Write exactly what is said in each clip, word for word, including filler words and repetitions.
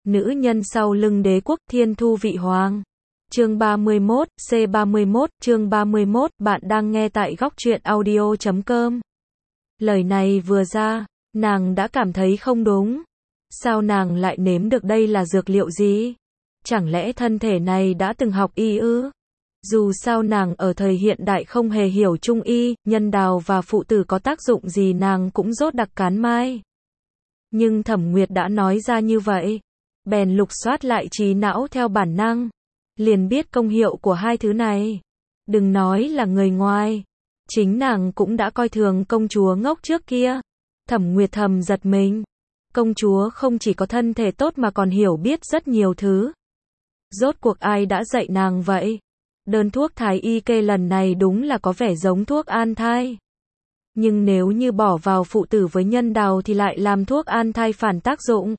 Nữ nhân sau lưng đế quốc thiên thu vị hoàng. Chương ba mươi mốt, C ba mươi mốt, chương ba mươi mốt, bạn đang nghe tại góc truyện audio chấm com. Lời này vừa ra, nàng đã cảm thấy không đúng. Sao nàng lại nếm được đây là dược liệu gì? Chẳng lẽ thân thể này đã từng học y ư? Dù sao nàng ở thời hiện đại không hề hiểu trung y, nhân đào và phụ tử có tác dụng gì nàng cũng rốt đặc cán mai. Nhưng Thẩm Nguyệt đã nói ra như vậy, bèn lục soát lại trí não theo bản năng, liền biết công hiệu của hai thứ này. Đừng nói là người ngoài, chính nàng cũng đã coi thường công chúa ngốc trước kia. Thẩm Nguyệt thầm giật mình, công chúa không chỉ có thân thể tốt mà còn hiểu biết rất nhiều thứ. Rốt cuộc ai đã dạy nàng vậy? Đơn thuốc thái y kê lần này đúng là có vẻ giống thuốc an thai. Nhưng nếu như bỏ vào phụ tử với nhân đào thì lại làm thuốc an thai phản tác dụng.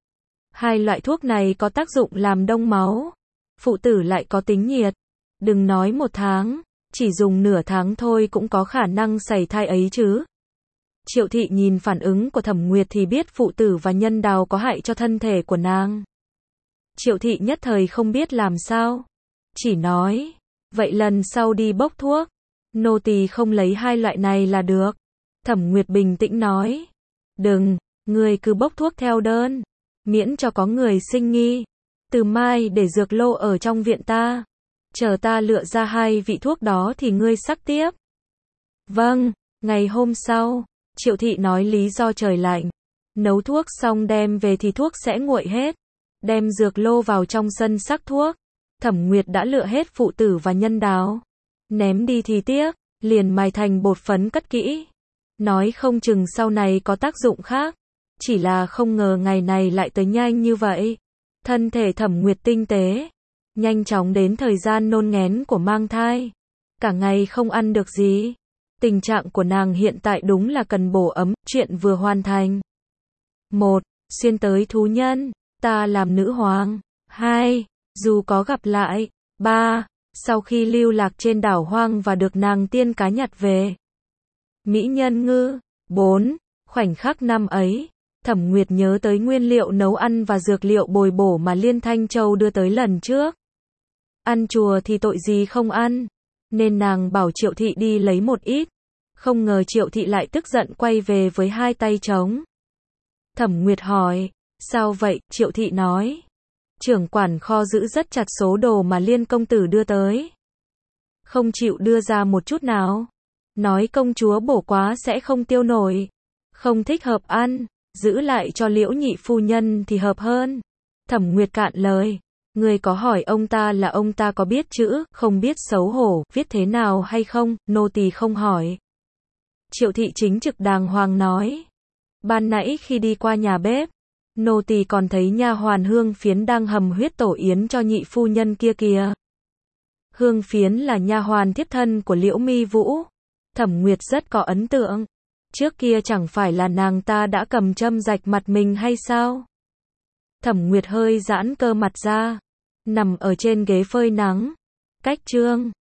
Hai loại thuốc này có tác dụng làm đông máu, phụ tử lại có tính nhiệt. Đừng nói một tháng, chỉ dùng nửa tháng thôi cũng có khả năng sảy thai ấy chứ. Triệu thị nhìn phản ứng của Thẩm Nguyệt thì biết phụ tử và nhân đào có hại cho thân thể của nàng. Triệu thị nhất thời không biết làm sao, chỉ nói, vậy lần sau đi bốc thuốc, nô tỳ không lấy hai loại này là được. Thẩm Nguyệt bình tĩnh nói, đừng, người cứ bốc thuốc theo đơn, miễn cho có người sinh nghi. Từ mai để dược lô ở trong viện ta, chờ ta lựa ra hai vị thuốc đó thì ngươi sắc tiếp. Vâng. Ngày hôm sau, Triệu thị nói lý do trời lạnh, nấu thuốc xong đem về thì thuốc sẽ nguội hết, đem dược lô vào trong sân sắc thuốc. Thẩm Nguyệt đã lựa hết phụ tử và nhân đào, ném đi thì tiếc, liền mài thành bột phấn cất kỹ, nói không chừng sau này có tác dụng khác. Chỉ là không ngờ ngày này lại tới nhanh như vậy. Thân thể Thẩm Nguyệt tinh tế, nhanh chóng đến thời gian nôn nghén của mang thai, cả ngày không ăn được gì. Tình trạng của nàng hiện tại đúng là cần bổ ấm. Chuyện vừa hoàn thành. một. Xuyên tới thú nhân, ta làm nữ hoàng. hai. Dù có gặp lại. ba. Sau khi lưu lạc trên đảo hoang và được nàng tiên cá nhặt về. Mỹ nhân ngư. bốn. Khoảnh khắc năm ấy, Thẩm Nguyệt nhớ tới nguyên liệu nấu ăn và dược liệu bồi bổ mà Liên Thanh Châu đưa tới lần trước. Ăn chùa thì tội gì không ăn, nên nàng bảo Triệu thị đi lấy một ít. Không ngờ Triệu thị lại tức giận quay về với hai tay trống. Thẩm Nguyệt hỏi, sao vậy? Triệu thị nói, trưởng quản kho giữ rất chặt số đồ mà Liên công tử đưa tới, không chịu đưa ra một chút nào, nói công chúa bổ quá sẽ không tiêu nổi, không thích hợp ăn, giữ lại cho Liễu nhị phu nhân thì hợp hơn. Thẩm Nguyệt cạn lời, người có hỏi ông ta là ông ta có biết chữ, không biết xấu hổ, viết thế nào hay không? Nô tỳ không hỏi. Triệu thị chính trực đàng hoàng nói, ban nãy khi đi qua nhà bếp, nô tỳ còn thấy nha hoàn Hương Phiến đang hầm huyết tổ yến cho nhị phu nhân kia kìa. Hương Phiến là nha hoàn thiếp thân của Liễu Mi Vũ. Thẩm Nguyệt rất có ấn tượng. Trước kia chẳng phải là nàng ta đã cầm châm rạch mặt mình hay sao? Thẩm Nguyệt hơi giãn cơ mặt ra, nằm ở trên ghế phơi nắng, cách chương